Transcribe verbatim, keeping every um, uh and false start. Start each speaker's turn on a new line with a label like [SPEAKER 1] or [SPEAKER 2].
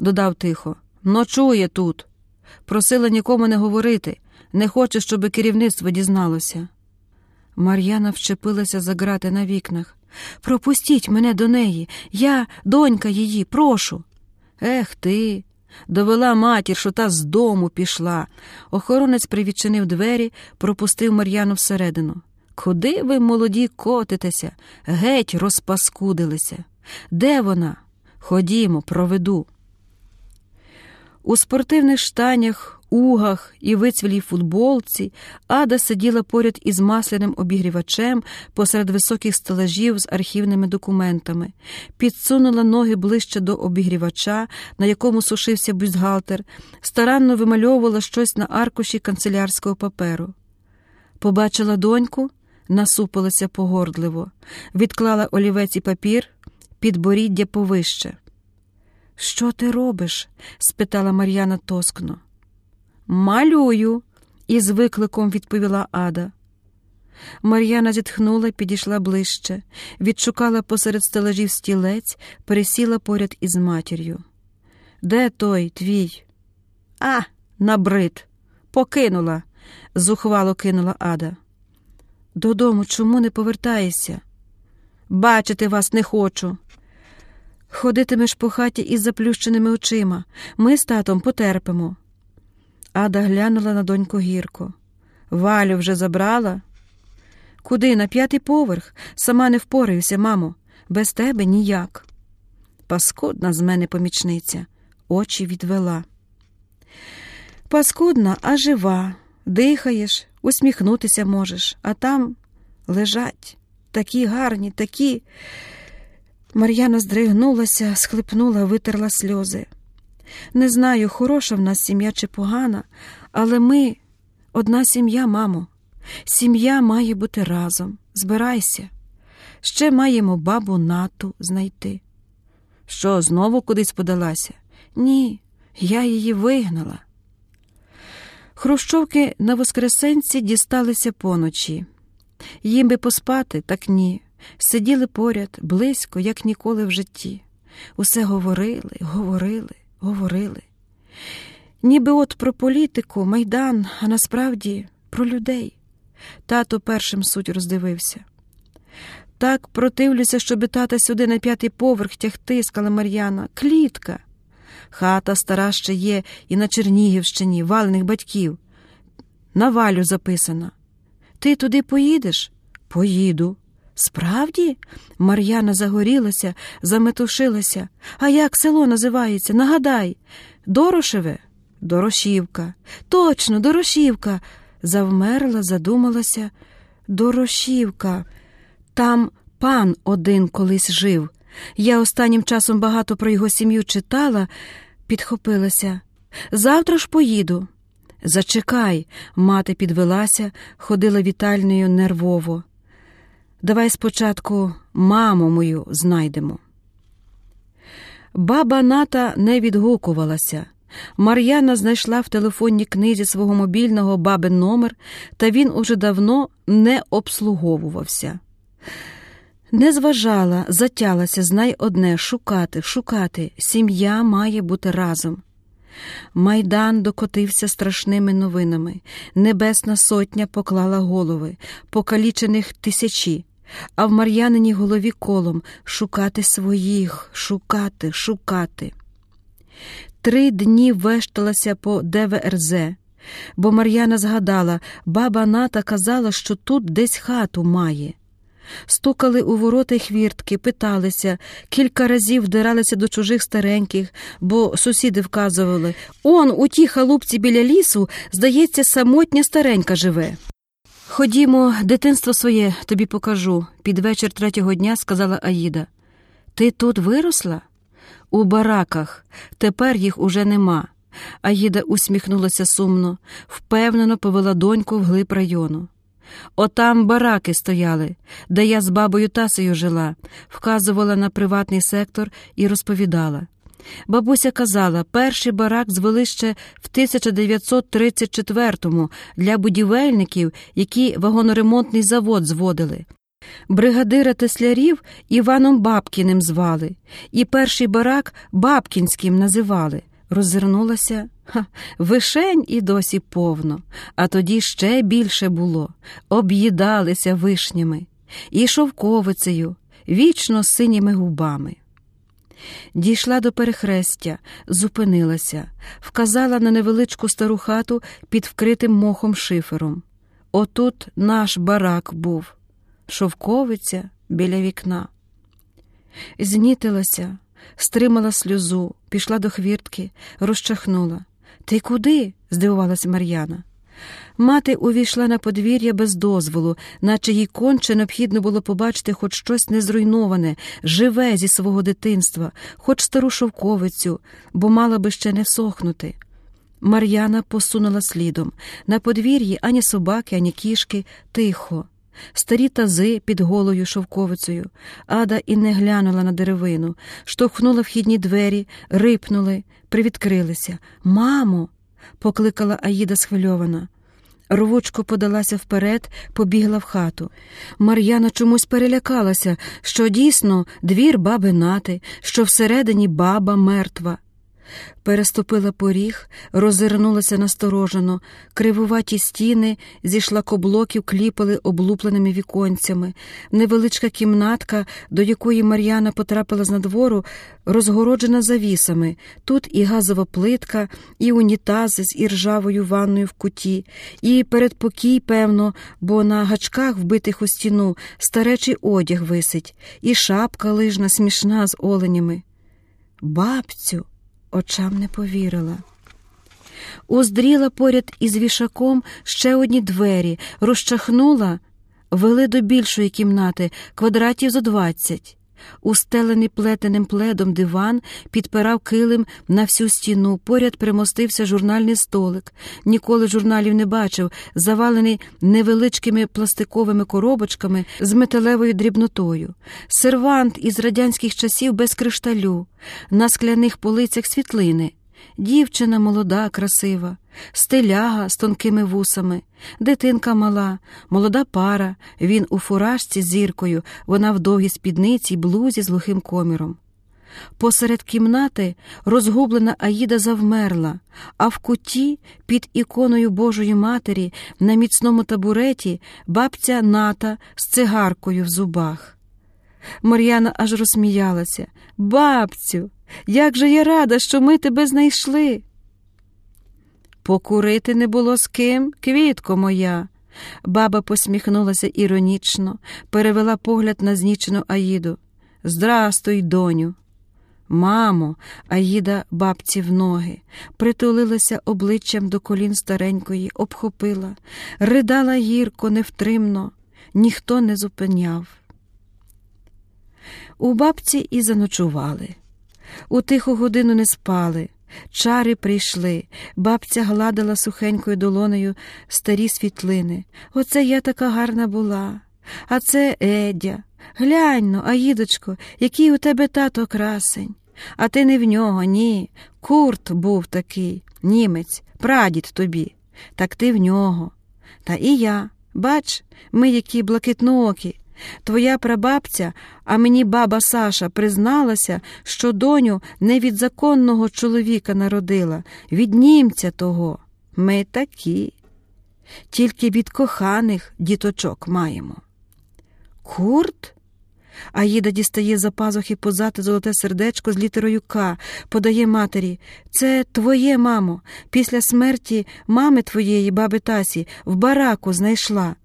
[SPEAKER 1] додав тихо. Ночує тут. Просила нікому не говорити. Не хоче, щоб керівництво дізналося. Мар'яна вчепилася за грати на вікнах. Пропустіть мене до неї. Я донька її, прошу. Ех ти, довела матір, що та з дому пішла. Охоронець привідчинив двері, пропустив Мар'яну всередину. Куди ви, молоді, котитеся? Геть розпаскудилися. Де вона? Ходімо, проведу. У спортивних штанях, угах і вицвілій футболці Ада сиділа поряд із масляним обігрівачем посеред високих стелажів з архівними документами, підсунула ноги ближче до обігрівача, на якому сушився бюстгальтер, старанно вимальовувала щось на аркуші канцелярського паперу. Побачила доньку, насупилася погордливо, відклала олівець і папір, підборіддя повище. «Що ти робиш?» – спитала Мар'яна тоскно. «Малюю», – із викликом відповіла Ада. Мар'яна зітхнула, підійшла ближче, відшукала посеред стелажів стілець, пересіла поряд із матір'ю. «Де той, твій?» «А, набрид! Покинула!» – зухвало кинула Ада. «Додому чому не повертаєшся?» «Бачити вас не хочу!» «Ходитимеш по хаті із заплющеними очима. Ми з татом потерпимо». Ада глянула на доньку гірко. «Валю вже забрала?» «Куди? На п'ятий поверх? Сама не впораюся, мамо. Без тебе ніяк». Паскудна з мене помічниця. Очі відвела. «Паскудна, а жива. Дихаєш, усміхнутися можеш. А там лежать. Такі гарні, такі...» Мар'яна здригнулася, схлипнула, витерла сльози. «Не знаю, хороша в нас сім'я чи погана, але ми одна сім'я, мамо. Сім'я має бути разом. Збирайся. Ще маємо бабу Нату знайти». «Що, знову кудись подалася?» «Ні, я її вигнала». Хрущовки на Воскресенці дісталися поночі. Їм би поспати, так ні. Сиділи поряд, близько, як ніколи в житті. Усе говорили, говорили, говорили. Ніби от про політику, Майдан, а насправді про людей. Тато першим суть роздивився. «Так противлюся, щоби тата сюди на п'ятий поверх тягти», – сказала Мар'яна. «Клітка. Хата стара ще є і на Чернігівщині, Валиних батьків. На Валю записана. Ти туди поїдеш?» «Поїду». «Справді?» – Мар'яна загорілася, заметушилася. «А як село називається? Нагадай». «Дорошеве?» «Дорошівка». «Точно, Дорошівка». Завмерла, задумалася. «Дорошівка. Там пан один колись жив. Я останнім часом багато про його сім'ю читала». Підхопилася. «Завтра ж поїду». «Зачекай», – мати підвелася, ходила вітальнею нервово. «Давай спочатку маму мою знайдемо». Баба Ната не відгукувалася. Мар'яна знайшла в телефонній книзі свого мобільного бабин номер, та він уже давно не обслуговувався. Не зважала, затялася, знай одне – шукати, шукати. Сім'я має бути разом. Майдан докотився страшними новинами. Небесна сотня поклала голови, покалічених тисячі. А в Мар'яниній голові колом – шукати своїх, шукати, шукати. Три дні вешталася по де ве ер зет, бо Мар'яна згадала, баба Ната казала, що тут десь хату має. Стукали у ворота й хвіртки, питалися, кілька разів вдиралися до чужих стареньких, бо сусіди вказували, он у тій халупці біля лісу, здається, самотня старенька живе. «Ходімо, дитинство своє тобі покажу», – під вечір третього дня сказала Аїда. «Ти тут виросла?» «У бараках. Тепер їх уже нема». Аїда усміхнулася сумно, впевнено повела доньку вглиб району. «Отам бараки стояли, де я з бабою Тасею жила», – вказувала на приватний сектор і розповідала. Бабуся казала, перший барак звели ще в тисяча дев'ятсот тридцять четвертому для будівельників, які вагоноремонтний завод зводили. Бригадира теслярів Іваном Бабкіним звали, і перший барак Бабкінським називали. Роззирнулася. Ха, вишень і досі повно, а тоді ще більше було. Об'їдалися вишнями і шовковицею, вічно синіми губами. Дійшла до перехрестя, зупинилася, вказала на невеличку стару хату під вкритим мохом шифером. Отут наш барак був. Шовковиця біля вікна. Знітилася, стримала сльозу, пішла до хвіртки, розчахнула. «Ти куди?» – здивувалась Мар'яна. Мати увійшла на подвір'я без дозволу, наче їй конче необхідно було побачити хоч щось незруйноване, живе зі свого дитинства, хоч стару шовковицю, бо мала би ще не всохнути. Мар'яна посунула слідом. На подвір'ї ані собаки, ані кішки, тихо. Старі тази під голою шовковицею. Ада і не глянула на деревину. Штовхнула вхідні двері, рипнули, привідкрилися. «Мамо!» – покликала Аїда схвильована. Рвучко подалася вперед, побігла в хату. Мар'яна чомусь перелякалася, що дійсно двір баби Нати, що всередині баба мертва. Переступила поріг, роззирнулася насторожено. Кривуваті стіни зі шлакоблоків кліпали облупленими віконцями. Невеличка кімнатка, до якої Мар'яна потрапила з надвору, розгороджена завісами. Тут і газова плитка, і унітази з іржавою ванною в куті, і передпокій, певно, бо на гачках, вбитих у стіну, старечий одяг висить, і шапка лижна смішна з оленями. «Бабцю!» Очам не повірила. Уздріла поряд із вішаком ще одні двері, розчахнула, вели до більшої кімнати, квадратів зо двадцять. Устелений плетеним пледом диван підпирав килим на всю стіну, поряд примостився журнальний столик. Ніколи журналів не бачив, завалений невеличкими пластиковими коробочками з металевою дрібнотою. Сервант із радянських часів без кришталю. На скляних полицях світлини. Дівчина молода, красива, стиляга з тонкими вусами, дитинка мала, молода пара, він у фуражці з зіркою, вона в довгій спідниці й блузі з глухим коміром. Посеред кімнати розгублена Аїда завмерла, а в куті, під іконою Божої Матері, на міцному табуреті, бабця Ната з цигаркою в зубах. Мар'яна аж розсміялася. «Бабцю! Як же я рада, що ми тебе знайшли!» «Покурити не було з ким, квітко моя!» Баба посміхнулася іронічно, перевела погляд на знічену Аїду. «Здрастуй, доню!» «Мамо!» Аїда бабці в ноги, притулилася обличчям до колін старенької, обхопила, ридала гірко, невтримно, ніхто не зупиняв. У бабці і заночували. У тиху годину не спали. Чари прийшли. Бабця гладила сухенькою долонею старі світлини. «Оце я така гарна була. А це Едя. Глянь-но, Аїдочко, який у тебе тато красень. А ти не в нього, ні. Курт був такий, німець, прадід тобі. Так ти в нього. Та і я. Бач, ми які блакитноокі. Твоя прабабця, а мені баба Саша, призналася, що доню не від законного чоловіка народила, від німця того. Ми такі. Тільки від коханих діточок маємо». «Курт?» Аїда дістає за пазухи позате золоте сердечко з літерою «К», подає матері. «Це твоє, мамо. Після смерті мами твоєї, баби Тасі, в бараку знайшла.